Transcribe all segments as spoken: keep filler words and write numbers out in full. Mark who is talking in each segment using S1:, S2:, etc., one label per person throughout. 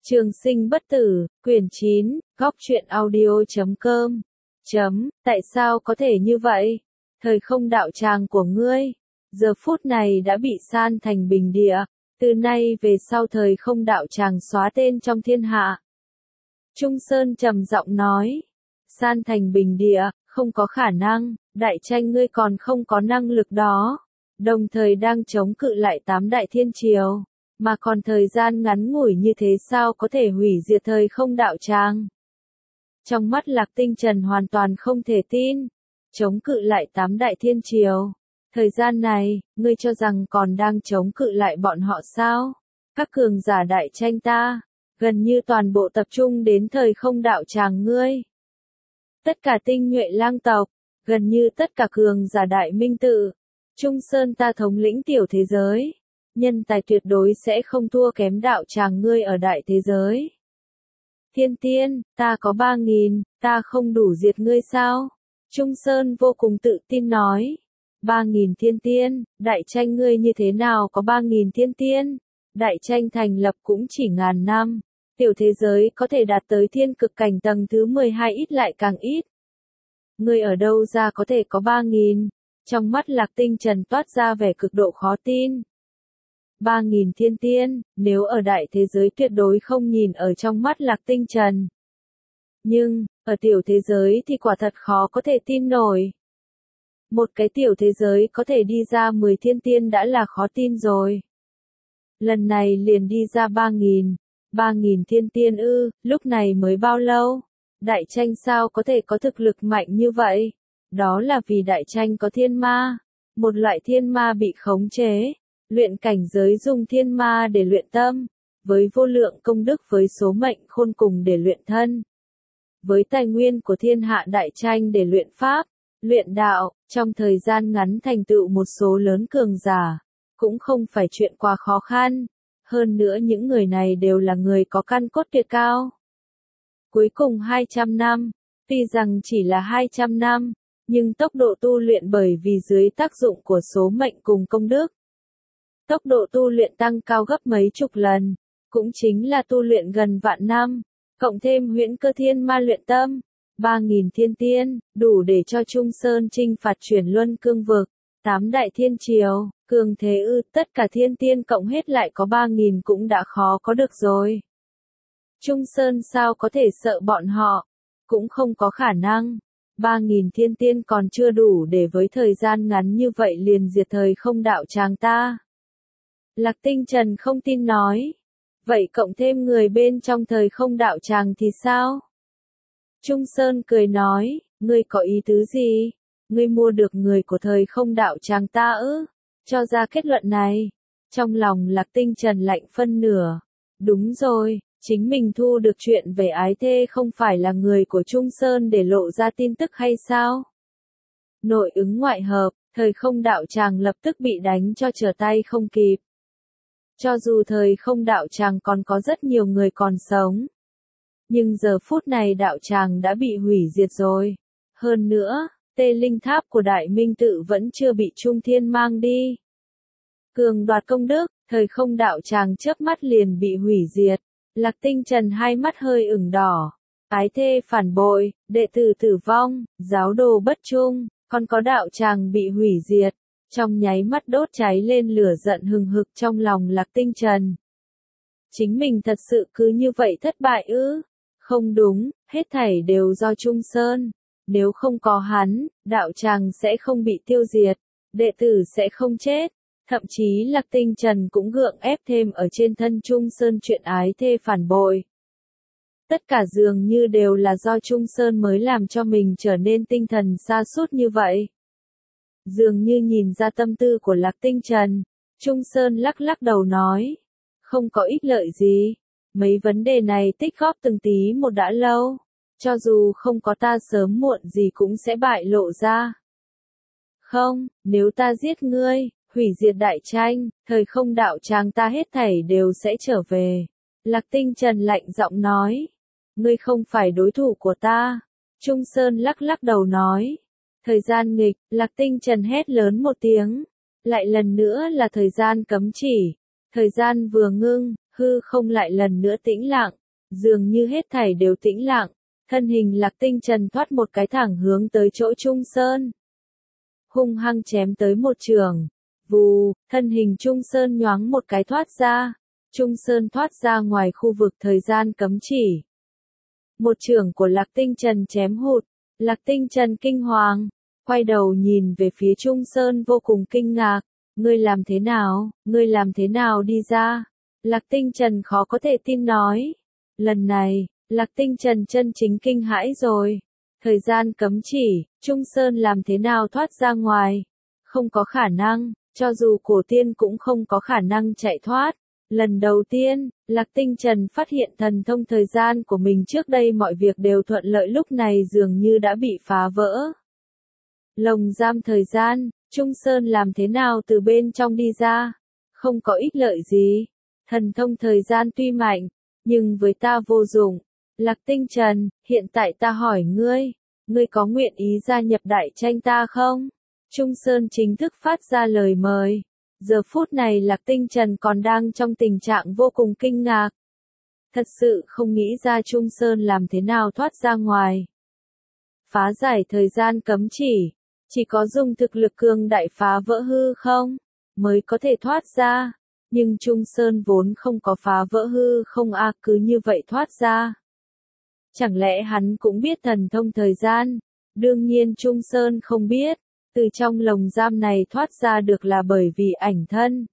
S1: Trường sinh bất tử, quyển chín, góc truyện audio chấm com. Chấm, tại sao có thể như vậy? Thời không đạo tràng của ngươi, giờ phút này đã bị san thành bình địa, từ nay về sau thời không đạo tràng xóa tên trong thiên hạ. Trung Sơn trầm giọng nói, san thành bình địa, không có khả năng, đại tranh ngươi còn không có năng lực đó, đồng thời đang chống cự lại tám đại thiên triều. Mà còn thời gian ngắn ngủi như thế sao có thể hủy diệt thời không đạo tràng? Trong mắt Lạc Tinh Trần hoàn toàn không thể tin. Chống cự lại tám đại thiên triều. Thời gian này, ngươi cho rằng còn đang chống cự lại bọn họ sao? Các cường giả đại tranh ta, gần như toàn bộ tập trung đến thời không đạo tràng ngươi. Tất cả tinh nhuệ lang tộc, gần như tất cả cường giả đại minh tự. Trung Sơn ta thống lĩnh tiểu thế giới. Nhân tài tuyệt đối sẽ không thua kém đạo tràng ngươi ở đại thế giới. Thiên tiên, ta có ba nghìn, ta không đủ diệt ngươi sao? Trung Sơn vô cùng tự tin nói. Ba nghìn thiên tiên, đại tranh ngươi như thế nào có ba nghìn thiên tiên? Đại tranh thành lập cũng chỉ ngàn năm. Tiểu thế giới có thể đạt tới thiên cực cảnh tầng thứ mười hai ít lại càng ít. Ngươi ở đâu ra có thể có ba nghìn? Trong mắt Lạc Tinh Trần toát ra vẻ cực độ khó tin. Ba nghìn thiên tiên, nếu ở đại thế giới tuyệt đối không nhìn ở trong mắt Lạc Tinh Trần. Nhưng, ở tiểu thế giới thì quả thật khó có thể tin nổi. Một cái tiểu thế giới có thể đi ra mười thiên tiên đã là khó tin rồi. Lần này liền đi ra ba nghìn, ba nghìn thiên tiên ư, lúc này mới bao lâu? Đại tranh sao có thể có thực lực mạnh như vậy? Đó là vì đại tranh có thiên ma, một loại thiên ma bị khống chế. Luyện cảnh giới dùng thiên ma để luyện tâm, với vô lượng công đức với số mệnh khôn cùng để luyện thân. Với tài nguyên của thiên hạ đại tranh để luyện pháp, luyện đạo, trong thời gian ngắn thành tựu một số lớn cường giả, cũng không phải chuyện quá khó khăn. Hơn nữa những người này đều là người có căn cốt tuyệt cao. Cuối cùng hai trăm năm, tuy rằng chỉ là hai trăm năm, nhưng tốc độ tu luyện bởi vì dưới tác dụng của số mệnh cùng công đức. Tốc độ tu luyện tăng cao gấp mấy chục lần, cũng chính là tu luyện gần vạn năm, cộng thêm huyễn cơ thiên ma luyện tâm, ba nghìn thiên tiên, đủ để cho Trung Sơn chinh phạt chuyển luân cương vực, tám đại thiên triều, cường thế ư, tất cả thiên tiên cộng hết lại có ba nghìn cũng đã khó có được rồi. Trung Sơn sao có thể sợ bọn họ, cũng không có khả năng, ba nghìn thiên tiên còn chưa đủ để với thời gian ngắn như vậy liền diệt thời không đạo tràng ta. Lạc Tinh Trần không tin nói. Vậy cộng thêm người bên trong thời không đạo tràng thì sao? Trung Sơn cười nói, ngươi có ý tứ gì? Ngươi mua được người của thời không đạo tràng ta ư? Cho ra kết luận này. Trong lòng Lạc Tinh Trần lạnh phân nửa. Đúng rồi, chính mình thu được chuyện về ái thê không phải là người của Trung Sơn để lộ ra tin tức hay sao? Nội ứng ngoại hợp, thời không đạo tràng lập tức bị đánh cho trở tay không kịp. Cho dù thời không đạo tràng còn có rất nhiều người còn sống. Nhưng giờ phút này đạo tràng đã bị hủy diệt rồi. Hơn nữa, tê linh tháp của Đại Minh Tự vẫn chưa bị Trung Thiên mang đi. Cường đoạt công đức, thời không đạo tràng chớp mắt liền bị hủy diệt. Lạc Tinh Trần hai mắt hơi ửng đỏ. Ái thê phản bội, đệ tử tử vong, giáo đồ bất trung, còn có đạo tràng bị hủy diệt. Trong nháy mắt đốt cháy lên lửa giận hừng hực trong lòng Lạc Tinh Trần. Chính mình thật sự cứ như vậy thất bại ư? Không đúng, hết thảy đều do Trung Sơn. Nếu không có hắn, đạo tràng sẽ không bị tiêu diệt, đệ tử sẽ không chết. Thậm chí Lạc Tinh Trần cũng gượng ép thêm ở trên thân Trung Sơn chuyện ái thê phản bội. Tất cả dường như đều là do Trung Sơn mới làm cho mình trở nên tinh thần sa sút như vậy. Dường như nhìn ra tâm tư của Lạc Tinh Trần, Trung Sơn lắc lắc đầu nói, không có ích lợi gì, mấy vấn đề này tích góp từng tí một đã lâu, cho dù không có ta sớm muộn gì cũng sẽ bại lộ ra. Không, nếu ta giết ngươi, hủy diệt đại tranh, thời không đạo tràng ta hết thảy đều sẽ trở về. Lạc Tinh Trần lạnh giọng nói, ngươi không phải đối thủ của ta. Trung Sơn lắc lắc đầu nói. Thời gian nghịch, Lạc Tinh Trần hét lớn một tiếng. Lại lần nữa là thời gian cấm chỉ. Thời gian vừa ngưng, hư không lại lần nữa tĩnh lặng, dường như hết thảy đều tĩnh lặng, thân hình Lạc Tinh Trần thoát một cái thẳng hướng tới chỗ Trung Sơn. Hung hăng chém tới một trường, vù, thân hình Trung Sơn nhoáng một cái thoát ra, Trung Sơn thoát ra ngoài khu vực thời gian cấm chỉ. Một trường của Lạc Tinh Trần chém hụt, Lạc Tinh Trần kinh hoàng, quay đầu nhìn về phía Trung Sơn vô cùng kinh ngạc, ngươi làm thế nào, ngươi làm thế nào đi ra? Lạc Tinh Trần khó có thể tin nói. Lần này, Lạc Tinh Trần chân chính kinh hãi rồi. Thời gian cấm chỉ, Trung Sơn làm thế nào thoát ra ngoài? Không có khả năng, cho dù cổ tiên cũng không có khả năng chạy thoát. Lần đầu tiên, Lạc Tinh Trần phát hiện thần thông thời gian của mình trước đây mọi việc đều thuận lợi lúc này dường như đã bị phá vỡ. Lồng giam thời gian, Trung Sơn làm thế nào từ bên trong đi ra? Không có ích lợi gì. Thần thông thời gian tuy mạnh, nhưng với ta vô dụng. Lạc Tinh Trần, hiện tại ta hỏi ngươi, ngươi có nguyện ý gia nhập đại tranh ta không? Trung Sơn chính thức phát ra lời mời. Giờ phút này Lạc Tinh Trần còn đang trong tình trạng vô cùng kinh ngạc. Thật sự không nghĩ ra Trung Sơn làm thế nào thoát ra ngoài. Phá giải thời gian cấm chỉ, chỉ có dùng thực lực cường đại phá vỡ hư không, mới có thể thoát ra. Nhưng Trung Sơn vốn không có phá vỡ hư không a à, cứ như vậy thoát ra. Chẳng lẽ hắn cũng biết thần thông thời gian? Đương nhiên Trung Sơn không biết. Từ trong lồng giam này thoát ra được là bởi vì ảnh thân.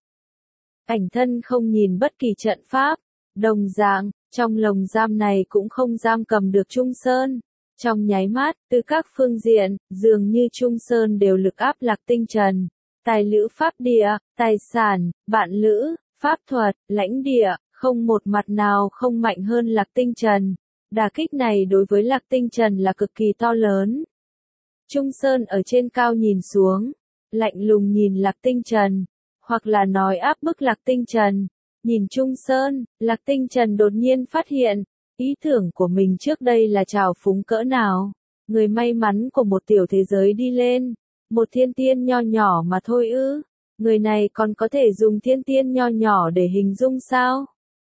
S1: Ảnh thân không nhìn bất kỳ trận pháp, đồng dạng, trong lồng giam này cũng không giam cầm được Trung Sơn. Trong nháy mắt, từ các phương diện, dường như Trung Sơn đều lực áp Lạc Tinh Trần. Tài lữ pháp địa, tài sản, bạn lữ, pháp thuật, lãnh địa, không một mặt nào không mạnh hơn Lạc Tinh Trần. Đả kích này đối với Lạc Tinh Trần là cực kỳ to lớn. Trung Sơn ở trên cao nhìn xuống, lạnh lùng nhìn Lạc Tinh Trần, hoặc là nói áp bức Lạc Tinh Trần. Nhìn Trung Sơn, Lạc Tinh Trần đột nhiên phát hiện, ý tưởng của mình trước đây là trào phúng cỡ nào. Người may mắn của một tiểu thế giới đi lên, một thiên tiên nho nhỏ mà thôi ư. Người này còn có thể dùng thiên tiên nho nhỏ để hình dung sao?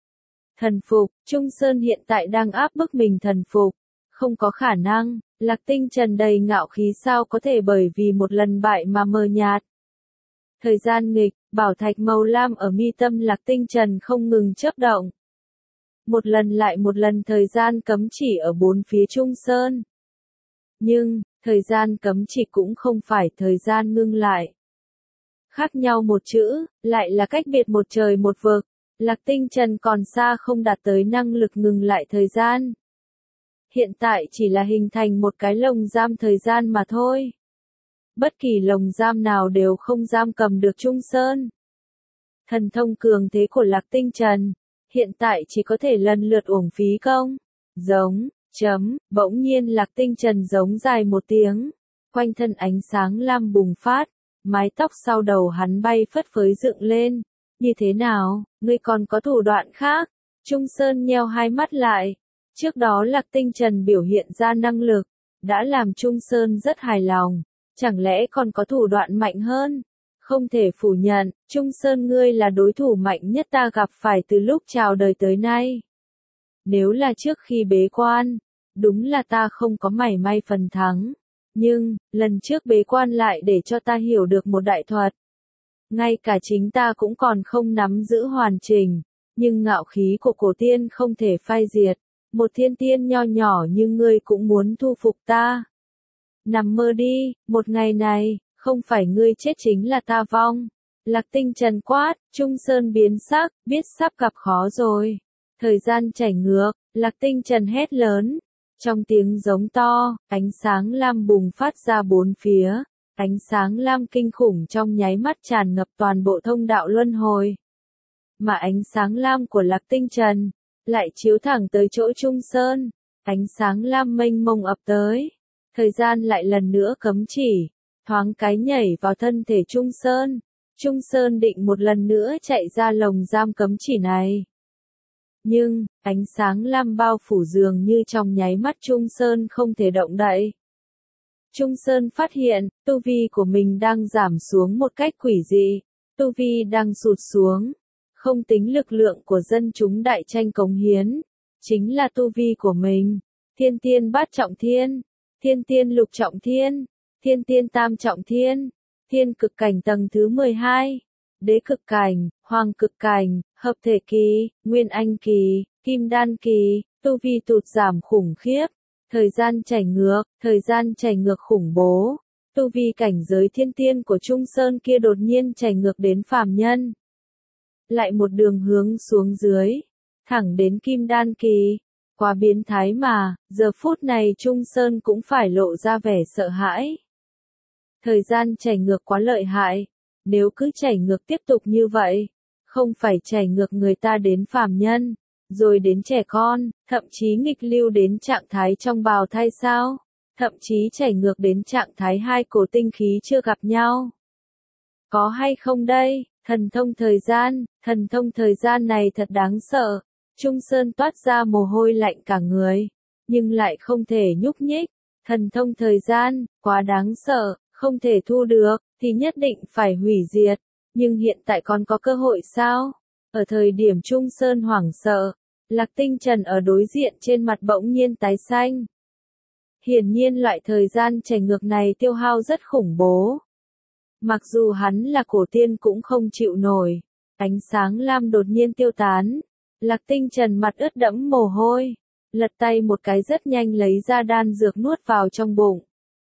S1: Thần phục, Trung Sơn hiện tại đang áp bức mình thần phục. Không có khả năng, Lạc Tinh Trần đầy ngạo khí sao có thể bởi vì một lần bại mà mờ nhạt. Thời gian nghịch, bảo thạch màu lam ở mi tâm Lạc Tinh Trần không ngừng chớp động. Một lần lại một lần thời gian cấm chỉ ở bốn phía Trung Sơn. Nhưng, thời gian cấm chỉ cũng không phải thời gian ngưng lại. Khác nhau một chữ, lại là cách biệt một trời một vực. Lạc Tinh Trần còn xa không đạt tới năng lực ngừng lại thời gian. Hiện tại chỉ là hình thành một cái lồng giam thời gian mà thôi. Bất kỳ lồng giam nào đều không giam cầm được Trung Sơn. Thần thông cường thế của Lạc Tinh Trần, hiện tại chỉ có thể lần lượt uổng phí công. Giống, chấm, bỗng nhiên Lạc Tinh Trần giống dài một tiếng. Quanh thân ánh sáng lam bùng phát, mái tóc sau đầu hắn bay phất phới dựng lên. Như thế nào, ngươi còn có thủ đoạn khác? Trung Sơn nheo hai mắt lại. Trước đó Lạc Tinh Trần biểu hiện ra năng lực, đã làm Trung Sơn rất hài lòng. Chẳng lẽ còn có thủ đoạn mạnh hơn? Không thể phủ nhận, Trung Sơn ngươi là đối thủ mạnh nhất ta gặp phải từ lúc chào đời tới nay. Nếu là trước khi bế quan, đúng là ta không có mảy may phần thắng. Nhưng, lần trước bế quan lại để cho ta hiểu được một đại thuật. Ngay cả chính ta cũng còn không nắm giữ hoàn chỉnh, nhưng ngạo khí của cổ tiên không thể phai diệt. Một thiên tiên nho nhỏ như ngươi cũng muốn thu phục ta. Nằm mơ đi, một ngày này, không phải ngươi chết chính là ta vong. Lạc Tinh Trần quát, Trung Sơn biến sắc, biết sắp gặp khó rồi. Thời gian chảy ngược, Lạc Tinh Trần hét lớn. Trong tiếng giống to, ánh sáng lam bùng phát ra bốn phía. Ánh sáng lam kinh khủng trong nháy mắt tràn ngập toàn bộ thông đạo luân hồi. Mà ánh sáng lam của Lạc Tinh Trần lại chiếu thẳng tới chỗ Trung Sơn. Ánh sáng lam mênh mông ập tới. Thời gian lại lần nữa cấm chỉ. Thoáng cái nhảy vào thân thể Trung Sơn. Trung Sơn định một lần nữa chạy ra lồng giam cấm chỉ này. Nhưng, ánh sáng lam bao phủ dường như trong nháy mắt Trung Sơn không thể động đậy. Trung Sơn phát hiện, tu vi của mình đang giảm xuống một cách quỷ dị. Tu vi đang sụt xuống. Không tính lực lượng của dân chúng đại tranh cống hiến, chính là tu vi của mình. Thiên tiên bát trọng thiên, thiên tiên lục trọng thiên, thiên tiên tam trọng thiên, thiên cực cảnh tầng thứ mười hai, đế cực cảnh, hoàng cực cảnh, hợp thể kỳ, nguyên anh kỳ, kim đan kỳ, tu vi tụt giảm khủng khiếp, thời gian chảy ngược, thời gian chảy ngược khủng bố. Tu vi cảnh giới thiên tiên của Trung Sơn kia đột nhiên chảy ngược đến phàm nhân. Lại một đường hướng xuống dưới, thẳng đến kim đan kỳ. Quá biến thái mà, giờ phút này Trung Sơn cũng phải lộ ra vẻ sợ hãi. Thời gian chảy ngược quá lợi hại, nếu cứ chảy ngược tiếp tục như vậy, không phải chảy ngược người ta đến phàm nhân, rồi đến trẻ con, thậm chí nghịch lưu đến trạng thái trong bào thai sao? Thậm chí chảy ngược đến trạng thái hai cổ tinh khí chưa gặp nhau. Có hay không đây? Thần thông thời gian, thần thông thời gian này thật đáng sợ. Trung Sơn toát ra mồ hôi lạnh cả người, nhưng lại không thể nhúc nhích. Thần thông thời gian, quá đáng sợ, không thể thu được, thì nhất định phải hủy diệt. Nhưng hiện tại còn có cơ hội sao? Ở thời điểm Trung Sơn hoảng sợ, Lạc Tinh Trần ở đối diện trên mặt bỗng nhiên tái xanh. Hiển nhiên loại thời gian chảy ngược này tiêu hao rất khủng bố. Mặc dù hắn là cổ tiên cũng không chịu nổi. Ánh sáng lam đột nhiên tiêu tán. Lạc Tinh Trần mặt ướt đẫm mồ hôi. Lật tay một cái rất nhanh lấy ra đan dược nuốt vào trong bụng.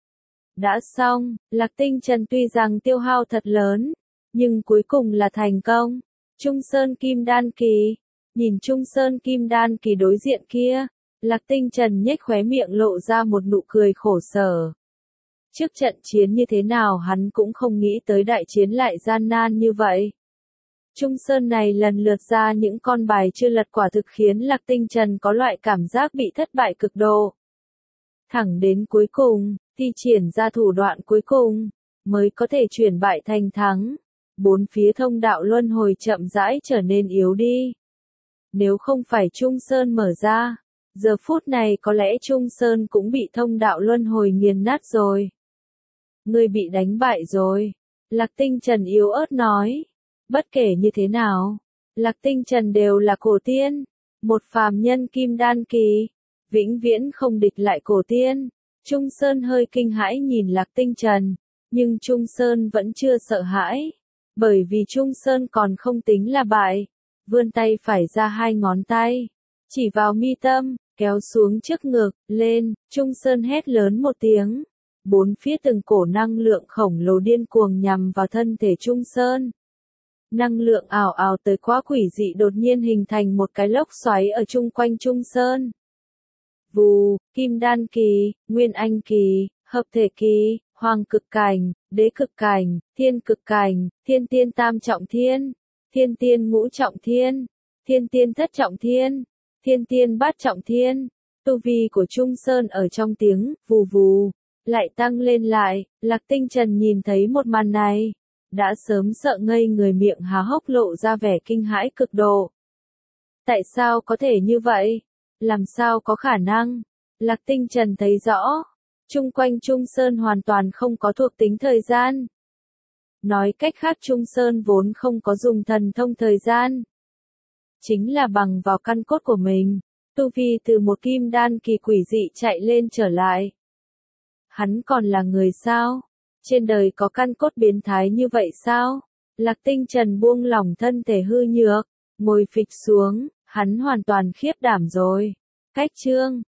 S1: Đã xong, Lạc Tinh Trần tuy rằng tiêu hao thật lớn, nhưng cuối cùng là thành công. Trung Sơn Kim Đan Kỳ. Nhìn Trung Sơn Kim Đan Kỳ đối diện kia, Lạc Tinh Trần nhếch khóe miệng lộ ra một nụ cười khổ sở. Trước trận chiến như thế nào hắn cũng không nghĩ tới đại chiến lại gian nan như vậy. Trung Sơn này lần lượt ra những con bài chưa lật quả thực khiến Lạc Tinh Trần có loại cảm giác bị thất bại cực độ. Thẳng đến cuối cùng, thi triển ra thủ đoạn cuối cùng, mới có thể chuyển bại thành thắng. Bốn phía thông đạo luân hồi chậm rãi trở nên yếu đi. Nếu không phải Trung Sơn mở ra, giờ phút này có lẽ Trung Sơn cũng bị thông đạo luân hồi nghiền nát rồi. Ngươi bị đánh bại rồi. Lạc Tinh Trần yếu ớt nói. Bất kể như thế nào, Lạc Tinh Trần đều là cổ tiên. Một phàm nhân kim đan kỳ. Vĩnh viễn không địch lại cổ tiên. Trung Sơn hơi kinh hãi nhìn Lạc Tinh Trần. Nhưng Trung Sơn vẫn chưa sợ hãi. Bởi vì Trung Sơn còn không tính là bại. Vươn tay phải ra hai ngón tay. Chỉ vào mi tâm, kéo xuống trước ngực, lên. Trung Sơn hét lớn một tiếng. Bốn phía từng cổ năng lượng khổng lồ điên cuồng nhằm vào thân thể Trung Sơn. Năng lượng ảo ảo tới quá quỷ dị đột nhiên hình thành một cái lốc xoáy ở chung quanh Trung Sơn. Vù, Kim Đan Kỳ, Nguyên Anh Kỳ, Hợp Thể Kỳ, Hoàng Cực Cảnh, Đế Cực Cảnh, Thiên Cực Cảnh, Thiên Tiên Tam Trọng Thiên, Thiên Tiên Ngũ Trọng Thiên, Thiên Tiên Thất Trọng Thiên, Thiên Tiên Bát Trọng Thiên. Tu vi của Trung Sơn ở trong tiếng vù vù lại tăng lên lại. Lạc Tinh Trần nhìn thấy một màn này, đã sớm sợ ngây người, miệng há hốc lộ ra vẻ kinh hãi cực độ. Tại sao có thể như vậy? Làm sao có khả năng? Lạc Tinh Trần thấy rõ, chung quanh Trung Sơn hoàn toàn không có thuộc tính thời gian. Nói cách khác Trung Sơn vốn không có dùng thần thông thời gian. Chính là bằng vào căn cốt của mình, tu vi từ một kim đan kỳ quỷ dị chạy lên trở lại. Hắn còn là người sao? Trên đời có căn cốt biến thái như vậy sao? Lạc Tinh Trần buông lỏng thân thể hư nhược, ngồi phịch xuống, hắn hoàn toàn khiếp đảm rồi. Cách chương